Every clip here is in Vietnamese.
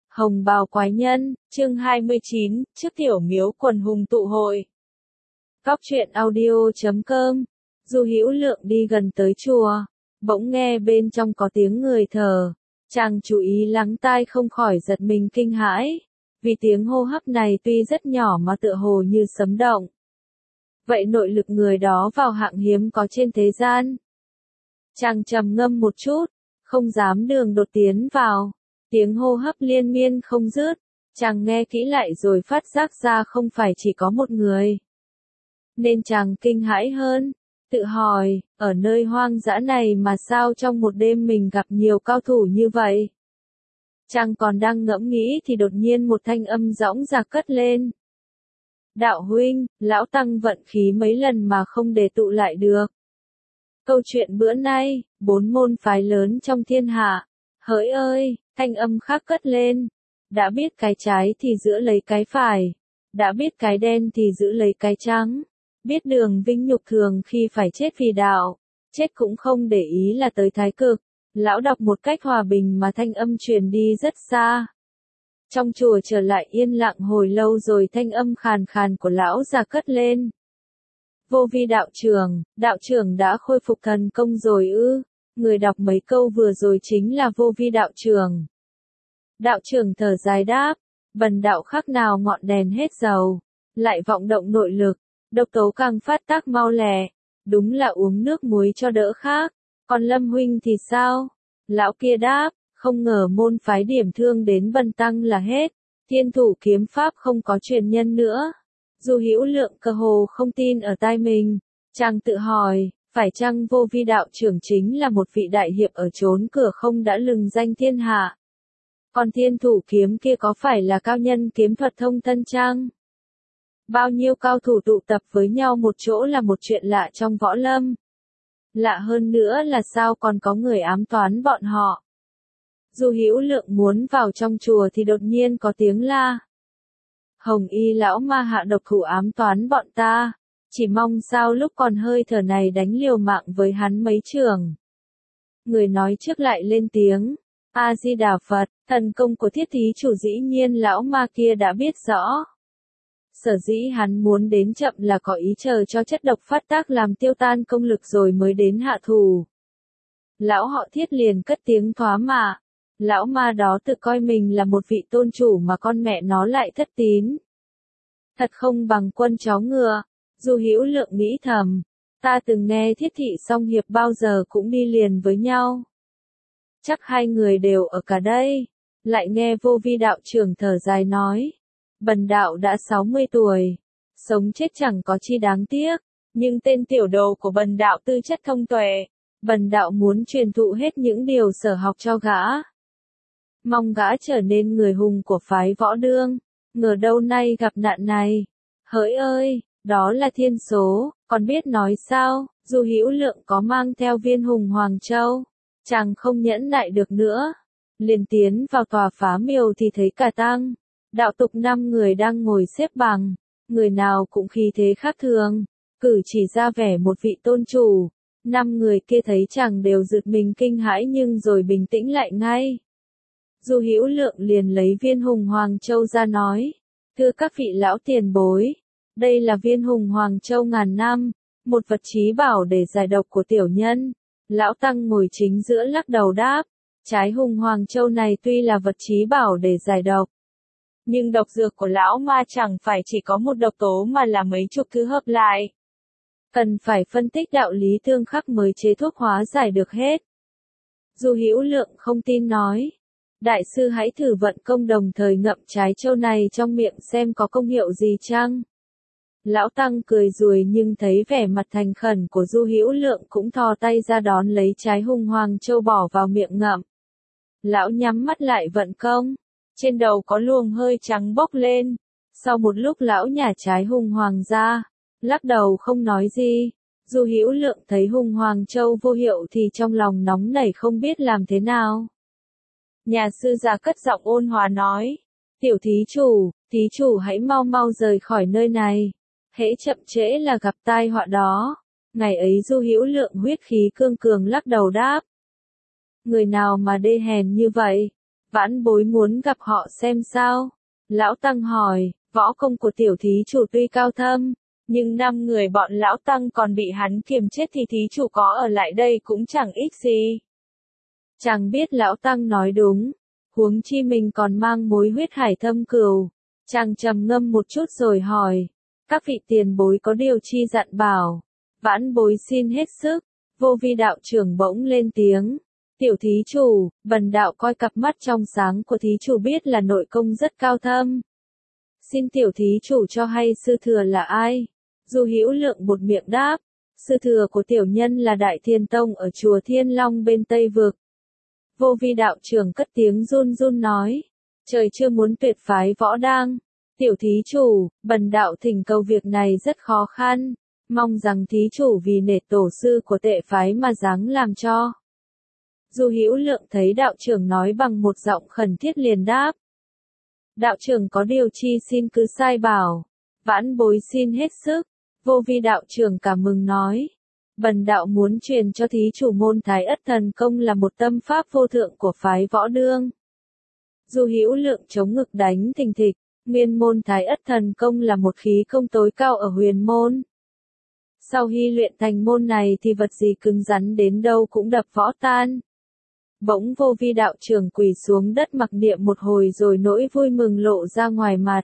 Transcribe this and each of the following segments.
Hồng bào quái nhân, chương 29, trước tiểu miếu quần hùng tụ hội. Góc truyện audio.com. Du Hữu Lượng đi gần tới chùa, bỗng nghe bên trong có tiếng người thở. Chàng chú ý lắng tai không khỏi giật mình kinh hãi, vì tiếng hô hấp này tuy rất nhỏ mà tựa hồ như sấm động. Vậy nội lực người đó vào hạng hiếm có trên thế gian. Chàng trầm ngâm một chút, không dám đường đột tiến vào. Tiếng hô hấp liên miên không dứt, chàng nghe kỹ lại rồi phát giác ra không phải chỉ có một người. Nên chàng kinh hãi hơn, tự hỏi, ở nơi hoang dã này mà sao trong một đêm mình gặp nhiều cao thủ như vậy? Chàng còn đang ngẫm nghĩ thì đột nhiên một thanh âm dõng dạc cất lên. Đạo huynh, lão tăng vận khí mấy lần mà không để tụ lại được. Câu chuyện bữa nay, 4 môn phái lớn trong thiên hạ. Hỡi ơi! Thanh âm khác cất lên. Đã biết cái trái thì giữ lấy cái phải. Đã biết cái đen thì giữ lấy cái trắng. Biết đường vinh nhục thường khi phải chết vì đạo. Chết cũng không để ý là tới thái cực. Lão đọc một cách hòa bình mà thanh âm truyền đi rất xa. Trong chùa trở lại yên lặng hồi lâu rồi thanh âm khàn khàn của lão già cất lên. Vô vi đạo trưởng đã khôi phục thần công rồi ư? Người đọc mấy câu vừa rồi chính là vô vi đạo trưởng. Đạo trưởng thở dài đáp, bần đạo khác nào ngọn đèn hết dầu, lại vọng động nội lực, độc tố càng phát tác mau lẹ, đúng là uống nước muối cho đỡ khác, còn Lâm huynh thì sao? Lão kia đáp, không ngờ môn phái điểm thương đến bần tăng là hết, thiên thủ kiếm pháp không có truyền nhân nữa. Du Hữu Lượng cơ hồ không tin ở tai mình, chàng tự hỏi, phải chăng vô vi đạo trưởng chính là một vị đại hiệp ở chốn cửa không đã lừng danh thiên hạ? Còn thiên thủ kiếm kia có phải là cao nhân kiếm thuật thông thân chăng? Bao nhiêu cao thủ tụ tập với nhau một chỗ là một chuyện lạ trong võ lâm. Lạ hơn nữa là sao còn có người ám toán bọn họ. Du Hữu Lượng muốn vào trong chùa thì đột nhiên có tiếng la. Hồng y lão ma hạ độc thủ ám toán bọn ta. Chỉ mong sao lúc còn hơi thở này đánh liều mạng với hắn mấy trường. Người nói trước lại lên tiếng. A-di-đà Phật, thần công của thiết thí chủ dĩ nhiên lão ma kia đã biết rõ. Sở dĩ hắn muốn đến chậm là có ý chờ cho chất độc phát tác làm tiêu tan công lực rồi mới đến hạ thủ. Lão họ thiết liền cất tiếng thoá mạ. Lão ma đó tự coi mình là một vị tôn chủ mà con mẹ nó lại thất tín. Thật không bằng quân chó ngựa. Du Hữu Lượng nghĩ thầm, ta từng nghe thiết thị song hiệp bao giờ cũng đi liền với nhau. Chắc hai người đều ở cả đây. Lại nghe vô vi đạo trưởng thở dài nói, bần đạo đã 60 tuổi, sống chết chẳng có chi đáng tiếc, nhưng tên tiểu đồ của bần đạo tư chất thông tuệ, bần đạo muốn truyền thụ hết những điều sở học cho gã. Mong gã trở nên người hùng của phái võ đương, ngờ đâu nay gặp nạn này. Hỡi ơi! Đó là thiên số, còn biết nói sao? Du Hữu Lượng có mang theo viên hùng Hoàng Châu, chàng không nhẫn nại được nữa, liền tiến vào tòa phá miều thì thấy cả tăng, đạo tục 5 người đang ngồi xếp bằng, người nào cũng khí thế khác thường, cử chỉ ra vẻ một vị tôn chủ. 5 người kia thấy chàng đều giật mình kinh hãi nhưng rồi bình tĩnh lại ngay. Du Hữu Lượng liền lấy viên hùng Hoàng Châu ra nói, thưa các vị lão tiền bối. Đây là viên hùng Hoàng Châu ngàn năm, một vật chí bảo để giải độc của tiểu nhân. Lão Tăng ngồi chính giữa lắc đầu đáp, trái hùng Hoàng Châu này tuy là vật chí bảo để giải độc. Nhưng độc dược của lão ma chẳng phải chỉ có một độc tố mà là mấy chục thứ hợp lại. Cần phải phân tích đạo lý tương khắc mới chế thuốc hóa giải được hết. Du Hữu Lượng không tin nói, đại sư hãy thử vận công đồng thời ngậm trái châu này trong miệng xem có công hiệu gì chăng? Lão Tăng cười rùi nhưng thấy vẻ mặt thành khẩn của Du Hữu Lượng cũng thò tay ra đón lấy trái hùng Hoàng Châu bỏ vào miệng ngậm. Lão nhắm mắt lại vận công, trên đầu có luồng hơi trắng bốc lên. Sau một lúc lão nhả trái hùng Hoàng ra, lắc đầu không nói gì. Du Hữu Lượng thấy hùng Hoàng Châu vô hiệu thì trong lòng nóng nảy không biết làm thế nào. Nhà sư già cất giọng ôn hòa nói, tiểu thí chủ hãy mau mau rời khỏi nơi này. Hễ chậm trễ là gặp tai họa đó. Ngày ấy Du Hữu Lượng huyết khí cương cường lắc đầu đáp. Người nào mà đê hèn như vậy? Vãn bối muốn gặp họ xem sao. Lão Tăng hỏi, võ công của tiểu thí chủ tuy cao thâm, nhưng 5 người bọn Lão Tăng còn bị hắn kiềm chết thì thí chủ có ở lại đây cũng chẳng ích gì. Chàng biết Lão Tăng nói đúng, huống chi mình còn mang mối huyết hải thâm cừu. Chàng trầm ngâm một chút rồi hỏi, các vị tiền bối có điều chi dặn bảo. Vãn bối xin hết sức. Vô Vi đạo trưởng bỗng lên tiếng. Tiểu thí chủ, bần đạo coi cặp mắt trong sáng của thí chủ biết là nội công rất cao thâm. Xin tiểu thí chủ cho hay sư thừa là ai? Du Hữu Lượng một miệng đáp, sư thừa của tiểu nhân là Đại Thiên Tông ở chùa Thiên Long bên Tây Vực. Vô Vi đạo trưởng cất tiếng run run nói, trời chưa muốn tuyệt phái võ đang. Tiểu thí chủ, bần đạo thỉnh cầu việc này rất khó khăn, mong rằng thí chủ vì nể tổ sư của tệ phái mà dáng làm cho. Du Hữu Lượng thấy đạo trưởng nói bằng một giọng khẩn thiết liền đáp. Đạo trưởng có điều chi xin cứ sai bảo, vãn bối xin hết sức. Vô Vi đạo trưởng cảm mừng nói, bần đạo muốn truyền cho thí chủ môn Thái Ất Thần Công là một tâm pháp vô thượng của phái võ đương. Du Hữu Lượng chống ngực đánh thình thịch, nguyên môn Thái Ất Thần Công là một khí công tối cao ở huyền môn. Sau khi luyện thành môn này thì vật gì cứng rắn đến đâu cũng đập võ tan. Bỗng Vô Vi đạo trưởng quỳ xuống đất mặc niệm một hồi rồi nỗi vui mừng lộ ra ngoài mặt.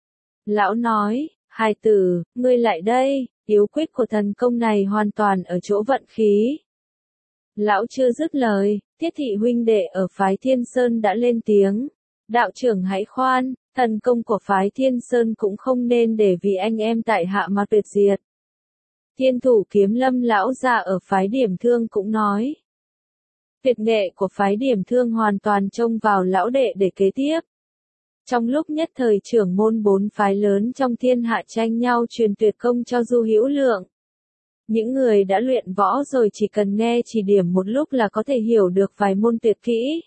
Lão nói, hài tử, ngươi lại đây, yếu quyết của thần công này hoàn toàn ở chỗ vận khí. Lão chưa dứt lời, Tiết thị huynh đệ ở phái Thiên Sơn đã lên tiếng. Đạo trưởng hãy khoan, thần công của phái Thiên Sơn cũng không nên để vì anh em tại hạ mà tuyệt diệt. Thiên thủ kiếm Lâm lão già ở phái Điểm Thương cũng nói. Tuyệt nghệ của phái Điểm Thương hoàn toàn trông vào lão đệ để kế tiếp. Trong lúc nhất thời trưởng môn 4 phái lớn trong thiên hạ tranh nhau truyền tuyệt công cho Du Hữu Lượng. Những người đã luyện võ rồi chỉ cần nghe chỉ điểm một lúc là có thể hiểu được vài môn tuyệt kỹ.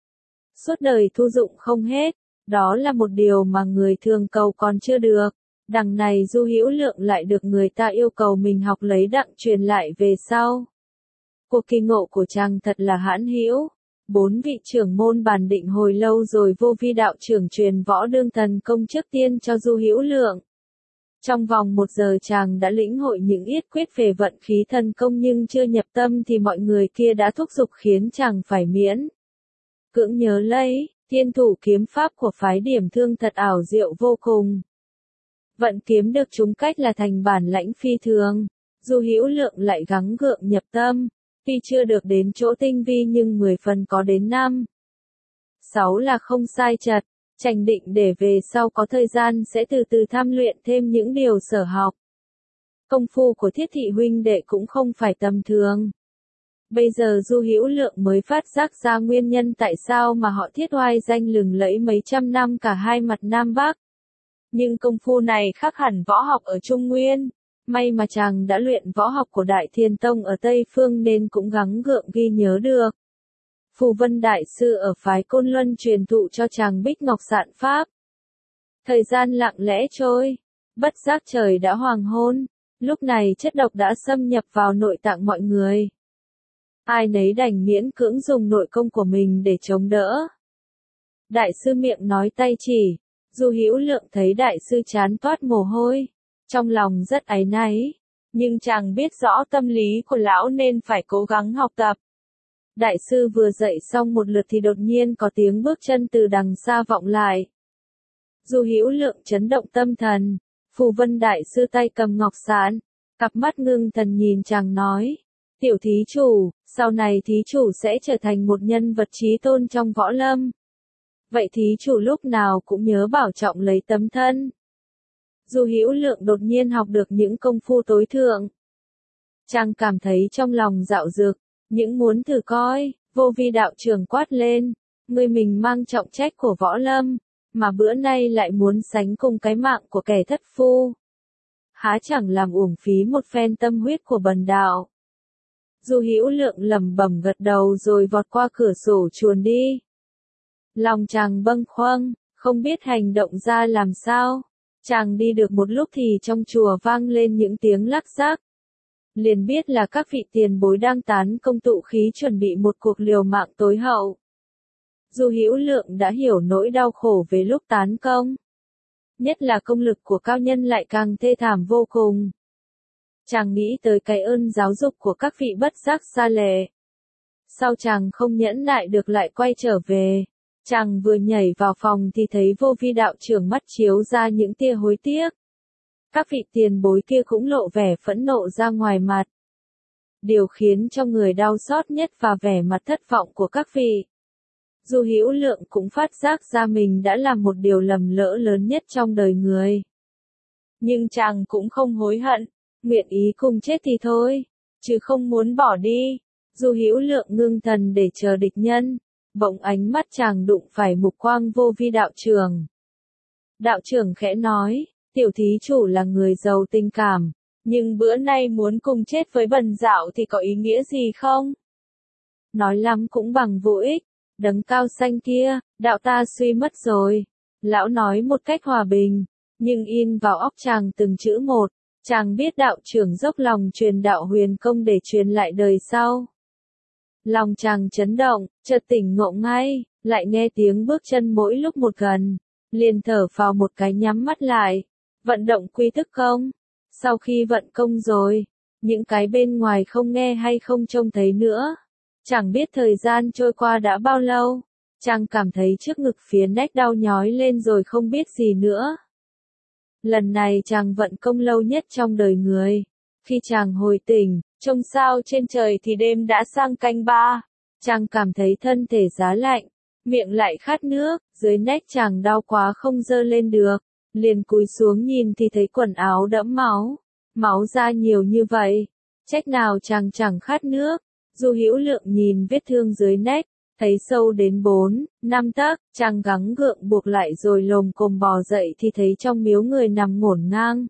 Suốt đời thu dụng không hết, đó là một điều mà người thường cầu còn chưa được. Đằng này Du Hữu Lượng lại được người ta yêu cầu mình học lấy đặng truyền lại về sau. Cuộc kỳ ngộ của chàng thật là hãn hữu. 4 vị trưởng môn bàn định hồi lâu rồi Vô Vi đạo trưởng truyền võ đương thần công trước tiên cho Du Hữu Lượng. Trong vòng 1 giờ chàng đã lĩnh hội những yết quyết về vận khí thần công nhưng chưa nhập tâm thì mọi người kia đã thúc giục khiến chàng phải miễn cưỡng nhớ lấy. Thiên thủ kiếm pháp của phái Điểm Thương thật ảo diệu vô cùng. Vận kiếm được trúng cách là thành bản lãnh phi thường. Du Hữu Lượng lại gắng gượng nhập tâm. Tuy chưa được đến chỗ tinh vi nhưng 10 phần có đến 5. 6 là không sai chật. Chàng định để về sau có thời gian sẽ từ từ tham luyện thêm những điều sở học. Công phu của Thiết thị huynh đệ cũng không phải tầm thường. Bây giờ Du Hữu Lượng mới phát giác ra nguyên nhân tại sao mà họ Thiết oai danh lừng lẫy mấy trăm năm cả hai mặt Nam Bắc. Nhưng công phu này khác hẳn võ học ở Trung Nguyên. May mà chàng đã luyện võ học của Đại Thiên Tông ở Tây Phương nên cũng gắng gượng ghi nhớ được. Phù Vân Đại Sư ở phái Côn Luân truyền thụ cho chàng Bích Ngọc Sạn Pháp. Thời gian lặng lẽ trôi, bất giác trời đã hoàng hôn, lúc này chất độc đã xâm nhập vào nội tạng mọi người. Ai nấy đành miễn cưỡng dùng nội công của mình để chống đỡ. Đại sư miệng nói tay chỉ, Du Hữu Lượng thấy đại sư chán toát mồ hôi, trong lòng rất áy náy, nhưng chàng biết rõ tâm lý của lão nên phải cố gắng học tập. Đại sư vừa dậy xong một lượt thì đột nhiên có tiếng bước chân từ đằng xa vọng lại. Du Hữu Lượng chấn động tâm thần, Phù Vân Đại Sư tay cầm ngọc sạn, cặp mắt ngưng thần nhìn chàng nói, tiểu thí chủ, sau này thí chủ sẽ trở thành một nhân vật chí tôn trong võ lâm. Vậy thí chủ lúc nào cũng nhớ bảo trọng lấy tấm thân. Du Hữu Lượng đột nhiên học được những công phu tối thượng. Chàng cảm thấy trong lòng dạo dực, những muốn thử coi. Vô Vi đạo trưởng quát lên, người mình mang trọng trách của võ lâm, mà bữa nay lại muốn sánh cùng cái mạng của kẻ thất phu. Há chẳng làm uổng phí một phen tâm huyết của bần đạo. Du Hữu Lượng lẩm bẩm gật đầu rồi vọt qua cửa sổ chuồn đi. Lòng chàng bâng khuâng, không biết hành động ra làm sao. Chàng đi được một lúc thì trong chùa vang lên những tiếng lắc rắc. Liền biết là các vị tiền bối đang tán công tụ khí chuẩn bị một cuộc liều mạng tối hậu. Du Hữu Lượng đã hiểu nỗi đau khổ về lúc tán công. Nhất là công lực của cao nhân lại càng thê thảm vô cùng. Chàng nghĩ tới cái ơn giáo dục của các vị bất giác xa lệ. Sau chàng không nhẫn nại được lại quay trở về. Chàng vừa nhảy vào phòng thì thấy Vô Vi đạo trưởng mắt chiếu ra những tia hối tiếc. Các vị tiền bối kia cũng lộ vẻ phẫn nộ ra ngoài mặt. Điều khiến cho người đau xót nhất và vẻ mặt thất vọng của các vị. Du Hữu Lượng cũng phát giác ra mình đã làm một điều lầm lỡ lớn nhất trong đời người. Nhưng chàng cũng không hối hận, nguyện ý cùng chết thì thôi, chứ không muốn bỏ đi. Du Hữu Lượng ngưng thần để chờ địch nhân, bỗng ánh mắt chàng đụng phải mục quang Vô Vi đạo trưởng. Đạo trưởng khẽ nói, tiểu thí chủ là người giàu tình cảm, nhưng bữa nay muốn cùng chết với Bần Đạo thì có ý nghĩa gì không? Nói lắm cũng bằng vô ích, đấng cao xanh kia, đạo ta suy mất rồi. Lão nói một cách hòa bình, nhưng in vào óc chàng từng chữ một. Chàng biết đạo trưởng dốc lòng truyền đạo huyền công để truyền lại đời sau. Lòng chàng chấn động, chợt tỉnh ngộ ngay, lại nghe tiếng bước chân mỗi lúc một gần. Liền thở phào một cái nhắm mắt lại, vận động quy thức công. Sau khi vận công rồi, những cái bên ngoài không nghe hay không trông thấy nữa. Chẳng biết thời gian trôi qua đã bao lâu, chàng cảm thấy trước ngực phía nách đau nhói lên rồi không biết gì nữa. Lần này chàng vận công lâu nhất trong đời người. Khi chàng hồi tỉnh, trông sao trên trời thì đêm đã sang canh ba. Chàng cảm thấy thân thể giá lạnh, miệng lại khát nước, dưới nách chàng đau quá không giơ lên được. Liền cúi xuống nhìn thì thấy quần áo đẫm máu, máu ra nhiều như vậy. Trách nào chàng chẳng khát nước. Du Hữu Lượng nhìn vết thương dưới nách, thấy sâu đến 4, 5 tấc, chàng gắng gượng buộc lại rồi lồm cồm bò dậy thì thấy trong miếu người nằm ngổn ngang.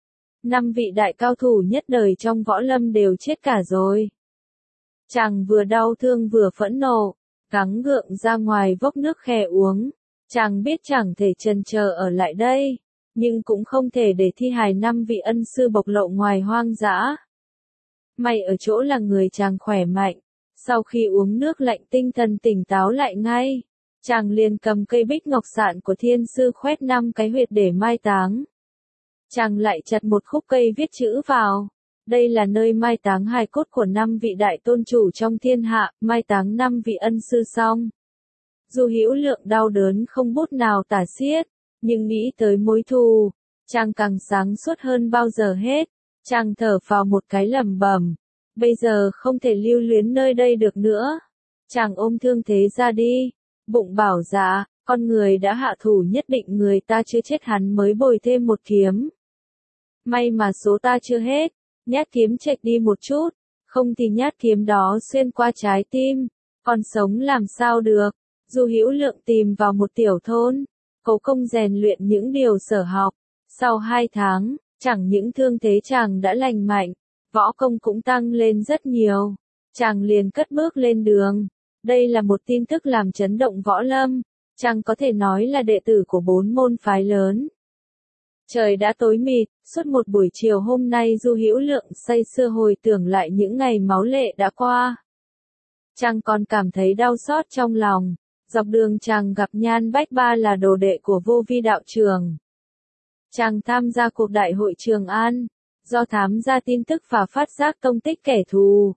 5 vị đại cao thủ nhất đời trong võ lâm đều chết cả rồi. Chàng vừa đau thương vừa phẫn nộ, gắng gượng ra ngoài vốc nước khe uống. Chàng biết chẳng thể chần chờ ở lại đây, nhưng cũng không thể để thi hài 5 vị ân sư bộc lộ ngoài hoang dã. May ở chỗ là người chàng khỏe mạnh, sau khi uống nước lạnh tinh thần tỉnh táo lại ngay. Chàng liền cầm cây bích ngọc sạn của thiên sư khoét 5 cái huyệt để mai táng. Chàng lại chặt một khúc cây viết chữ vào. Đây là nơi mai táng hài cốt của 5 vị đại tôn chủ trong thiên hạ, mai táng 5 vị ân sư xong. Du Hữu Lượng đau đớn không bút nào tả xiết, nhưng nghĩ tới mối thù, chàng càng sáng suốt hơn bao giờ hết. Chàng thở phào một cái lẩm bẩm, bây giờ không thể lưu luyến nơi đây được nữa. Chàng ôm thương thế ra đi, bụng bảo dạ, con người đã hạ thủ nhất định người ta chưa chết hắn mới bồi thêm một kiếm. May mà số ta chưa hết, nhát kiếm chệch đi một chút, không thì nhát kiếm đó xuyên qua trái tim, còn sống làm sao được. Du Hữu Lượng tìm vào một tiểu thôn, cố công rèn luyện những điều sở học. Sau 2 tháng, chẳng những thương thế chàng đã lành mạnh, võ công cũng tăng lên rất nhiều. Chàng liền cất bước lên đường. Đây là một tin tức làm chấn động võ lâm. Chàng có thể nói là đệ tử của 4 môn phái lớn. Trời đã tối mịt, suốt một buổi chiều hôm nay Du Hữu Lượng say sưa hồi tưởng lại những ngày máu lệ đã qua. Chàng còn cảm thấy đau xót trong lòng. Dọc đường chàng gặp Nhan Bách Ba là đồ đệ của Vô Vi đạo trường. Chàng tham gia cuộc đại hội Trường An, do thám ra tin tức và phát giác tông tích kẻ thù.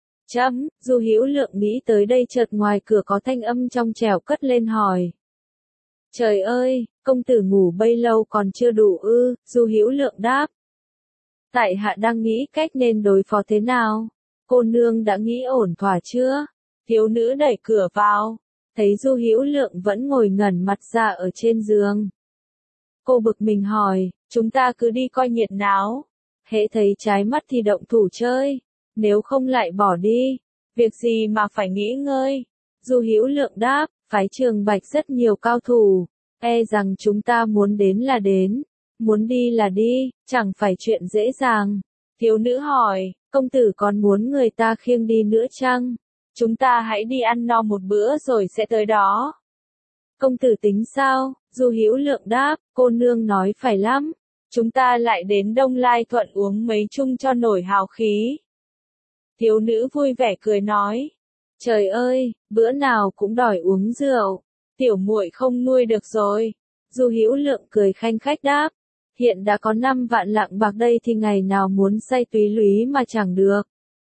Du Hữu Lượng nghĩ tới đây chợt ngoài cửa có thanh âm trong trẻo cất lên hỏi. Trời ơi, công tử ngủ bấy lâu còn chưa đủ ư? Du Hữu Lượng đáp. Tại hạ đang nghĩ cách nên đối phó thế nào? Cô nương đã nghĩ ổn thỏa chưa? Thiếu nữ đẩy cửa vào, thấy Du Hữu Lượng vẫn ngồi ngẩn mặt ra ở trên giường. Cô bực mình hỏi, chúng ta cứ đi coi nhiệt náo. Hễ thấy trái mắt thì động thủ chơi, nếu không lại bỏ đi. Việc gì mà phải nghỉ ngơi? Du Hữu Lượng đáp, phái Trường Bạch rất nhiều cao thủ, e rằng chúng ta muốn đến là đến, muốn đi là đi, chẳng phải chuyện dễ dàng. Thiếu nữ hỏi, công tử còn muốn người ta khiêng đi nữa chăng? Chúng ta hãy đi ăn no một bữa rồi sẽ tới đó. Công tử tính sao? Du Hữu Lượng đáp, cô nương nói phải lắm. Chúng ta lại đến Đông Lai Thuận uống mấy chung cho nổi hào khí. Thiếu nữ vui vẻ cười nói. Trời ơi, bữa nào cũng đòi uống rượu, tiểu muội không nuôi được rồi. Du Hữu Lượng cười khanh khách đáp, hiện đã có 5 vạn lạng bạc đây thì ngày nào muốn say túy lúy mà chẳng được.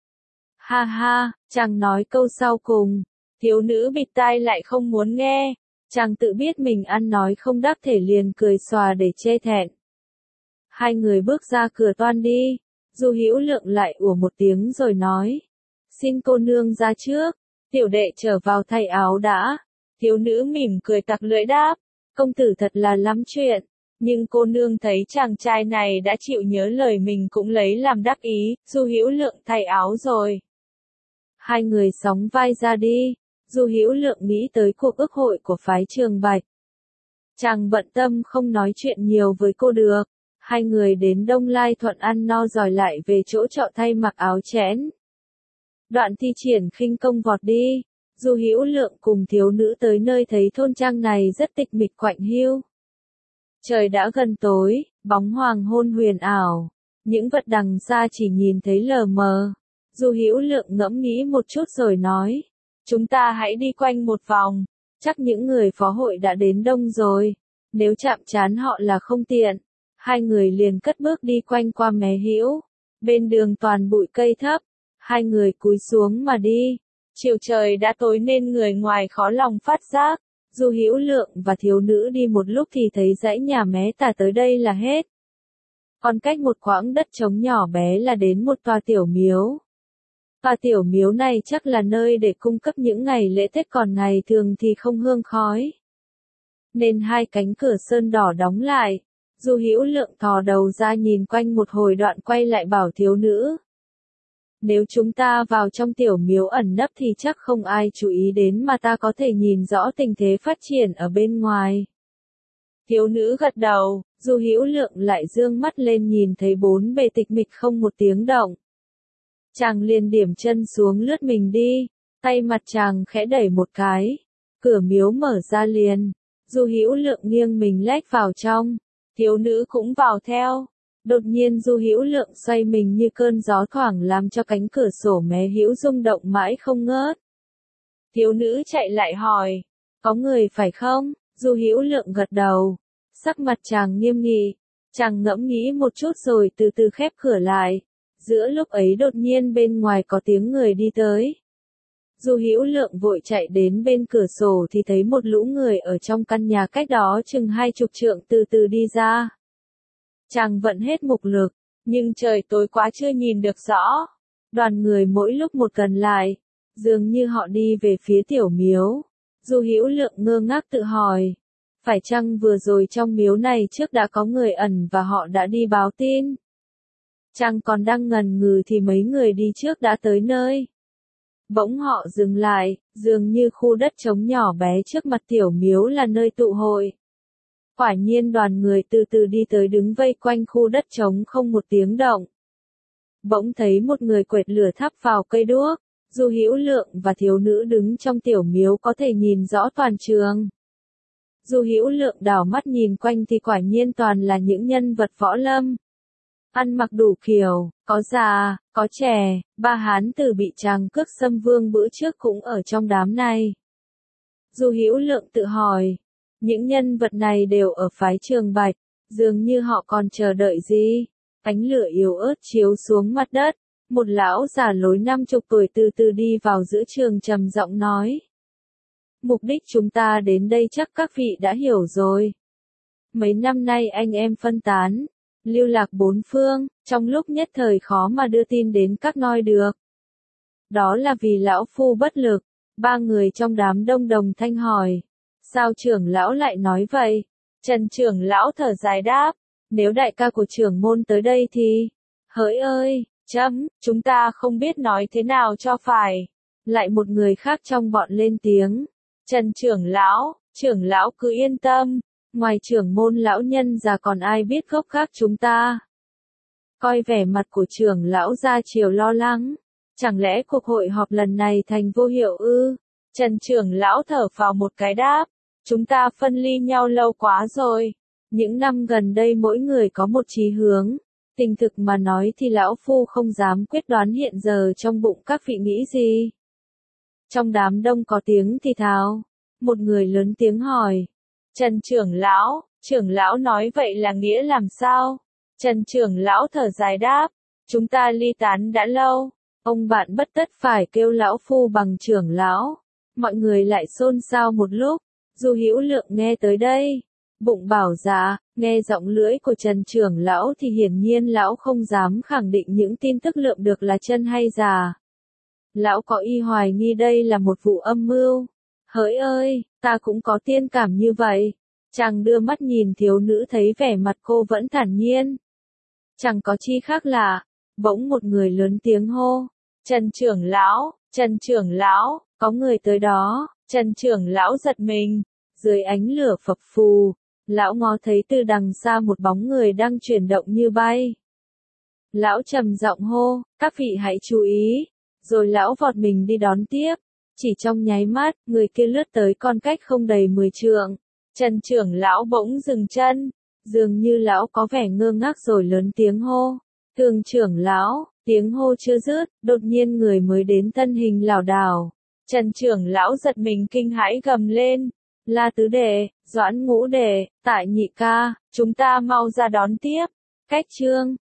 Ha ha, chàng nói câu sau cùng, thiếu nữ bịt tai lại không muốn nghe, chàng tự biết mình ăn nói không đáp thể liền cười xòa để chê thẹn. Hai người bước ra cửa toan đi, Du Hữu Lượng lại ủa một tiếng rồi nói, xin cô nương ra trước, tiểu đệ trở vào thay áo đã. Thiếu nữ mỉm cười tặc lưỡi đáp, công tử thật là lắm chuyện, nhưng cô nương thấy chàng trai này đã chịu nhớ lời mình cũng lấy làm đắc ý. Du Hữu Lượng thay áo rồi. Hai người sóng vai ra đi, Du Hữu Lượng nghĩ tới cuộc ước hội của phái Trường Bạch. Chàng bận tâm không nói chuyện nhiều với cô được. Hai người đến Đông Lai Thuận ăn no rồi lại về chỗ trọ thay mặc áo chẽn. Đoạn thi triển khinh công vọt đi, Du Hữu Lượng cùng thiếu nữ tới nơi thấy thôn trang này rất tịch mịch quạnh hiu. Trời đã gần tối, bóng hoàng hôn huyền ảo, những vật đằng xa chỉ nhìn thấy lờ mờ. Du Hữu Lượng ngẫm nghĩ một chút rồi nói, chúng ta hãy đi quanh một vòng, chắc những người phó hội đã đến đông rồi, nếu chạm trán họ là không tiện. Hai người liền cất bước đi quanh qua mé hữu, bên đường toàn bụi cây thấp, hai người cúi xuống mà đi. Chiều trời đã tối nên người ngoài khó lòng phát giác. Du Hữu Lượng và thiếu nữ đi một lúc thì thấy dãy nhà mé tả tới đây là hết. Còn cách một quãng đất trống nhỏ bé là đến một tòa tiểu miếu. Tòa tiểu miếu này chắc là nơi để cung cấp những ngày lễ Tết, còn ngày thường thì không hương khói. Nên hai cánh cửa sơn đỏ đóng lại. Du Hữu Lượng thò đầu ra nhìn quanh một hồi đoạn quay lại bảo thiếu nữ. Nếu chúng ta vào trong tiểu miếu ẩn nấp thì chắc không ai chú ý đến mà ta có thể nhìn rõ tình thế phát triển ở bên ngoài. Thiếu nữ gật đầu, Du Hữu Lượng lại dương mắt lên nhìn thấy bốn bề tịch mịch không một tiếng động. Chàng liền điểm chân xuống lướt mình đi, tay mặt chàng khẽ đẩy một cái. Cửa miếu mở ra liền, Du Hữu Lượng nghiêng mình lách vào trong, thiếu nữ cũng vào theo. Đột nhiên Du Hữu Lượng xoay mình như cơn gió thoảng làm cho cánh cửa sổ mé hữu rung động mãi không ngớt. Thiếu nữ chạy lại hỏi, có người phải không? Du Hữu Lượng gật đầu, sắc mặt chàng nghiêm nghị, chàng ngẫm nghĩ một chút rồi từ từ khép cửa lại. Giữa lúc ấy đột nhiên bên ngoài có tiếng người đi tới. Du Hữu Lượng vội chạy đến bên cửa sổ thì thấy một lũ người ở trong căn nhà cách đó chừng 20 trượng từ từ đi ra. Chàng vận hết mục lực, nhưng trời tối quá chưa nhìn được rõ. Đoàn người mỗi lúc một gần lại, dường như họ đi về phía tiểu miếu. Du Hữu Lượng ngơ ngác tự hỏi, phải chăng vừa rồi trong miếu này trước đã có người ẩn và họ đã đi báo tin? Chàng còn đang ngần ngừ thì mấy người đi trước đã tới nơi. Bỗng họ dừng lại, dường như khu đất trống nhỏ bé trước mặt tiểu miếu là nơi tụ hội. Quả nhiên đoàn người từ từ đi tới đứng vây quanh khu đất trống không một tiếng động. Bỗng thấy một người quệt lửa thắp vào cây đuốc, Du Hữu Lượng và thiếu nữ đứng trong tiểu miếu có thể nhìn rõ toàn trường. Du Hữu Lượng đảo mắt nhìn quanh thì quả nhiên toàn là những nhân vật võ lâm. Ăn mặc đủ kiểu, có già, có trẻ, ba hán tử bị chàng cướp xâm vương bữa trước cũng ở trong đám này. Du Hữu Lượng tự hỏi, những nhân vật này đều ở phái Trường Bạch, dường như họ còn chờ đợi gì? Ánh lửa yếu ớt chiếu xuống mặt đất, một lão già lối 50 tuổi từ từ đi vào giữa trường trầm giọng nói. Mục đích chúng ta đến đây chắc các vị đã hiểu rồi. Mấy năm nay anh em phân tán, lưu lạc bốn phương, trong lúc nhất thời khó mà đưa tin đến các nơi được. Đó là vì lão phu bất lực. Ba người trong đám đông đồng thanh hỏi. Sao trưởng lão lại nói vậy? Trần trưởng lão thở dài đáp. Nếu đại ca của trưởng môn tới đây thì... Hỡi ơi, chúng ta không biết nói thế nào cho phải. Lại một người khác trong bọn lên tiếng. Trần trưởng lão cứ yên tâm. Ngoài trưởng môn lão nhân già còn ai biết gốc gác chúng ta. Coi vẻ mặt của trưởng lão ra chiều lo lắng. Chẳng lẽ cuộc hội họp lần này thành vô hiệu ư? Trần trưởng lão thở phào một cái đáp. Chúng ta phân ly nhau lâu quá rồi. Những năm gần đây mỗi người có một chí hướng. Tình thực mà nói thì lão phu không dám quyết đoán hiện giờ trong bụng các vị nghĩ gì. Trong đám đông có tiếng thì thào. Một người lớn tiếng hỏi. Trần trưởng lão nói vậy là nghĩa làm sao? Trần trưởng lão thở dài đáp. Chúng ta ly tán đã lâu. Ông bạn bất tất phải kêu lão phu bằng trưởng lão. Mọi người lại xôn xao một lúc. Du Hữu Lượng nghe tới đây. Bụng bảo dạ, nghe giọng lưỡi của Trần trưởng lão thì hiển nhiên lão không dám khẳng định những tin tức lượm được là chân hay giả. Lão có ý hoài nghi đây là một vụ âm mưu. Hỡi ơi, ta cũng có tiên cảm như vậy. Chàng đưa mắt nhìn thiếu nữ thấy vẻ mặt cô vẫn thản nhiên. Chẳng có chi khác lạ. Bỗng một người lớn tiếng hô. Trần trưởng lão, có người tới đó. Trần trưởng lão giật mình. Dưới ánh lửa phập phù, lão ngó thấy từ đằng xa một bóng người đang chuyển động như bay. Lão trầm giọng hô, các vị hãy chú ý. Rồi lão vọt mình đi đón tiếp. Chỉ trong nháy mắt, người kia lướt tới con cách không đầy 10 trượng. Trần trưởng lão bỗng dừng chân. Dường như lão có vẻ ngơ ngác rồi lớn tiếng hô. Thường trưởng lão, tiếng hô chưa dứt, đột nhiên người mới đến thân hình lảo đảo. Trần trưởng lão giật mình kinh hãi gầm lên. La tứ đệ, Doãn ngũ đệ, Tại nhị ca, chúng ta mau ra đón tiếp. Cách chương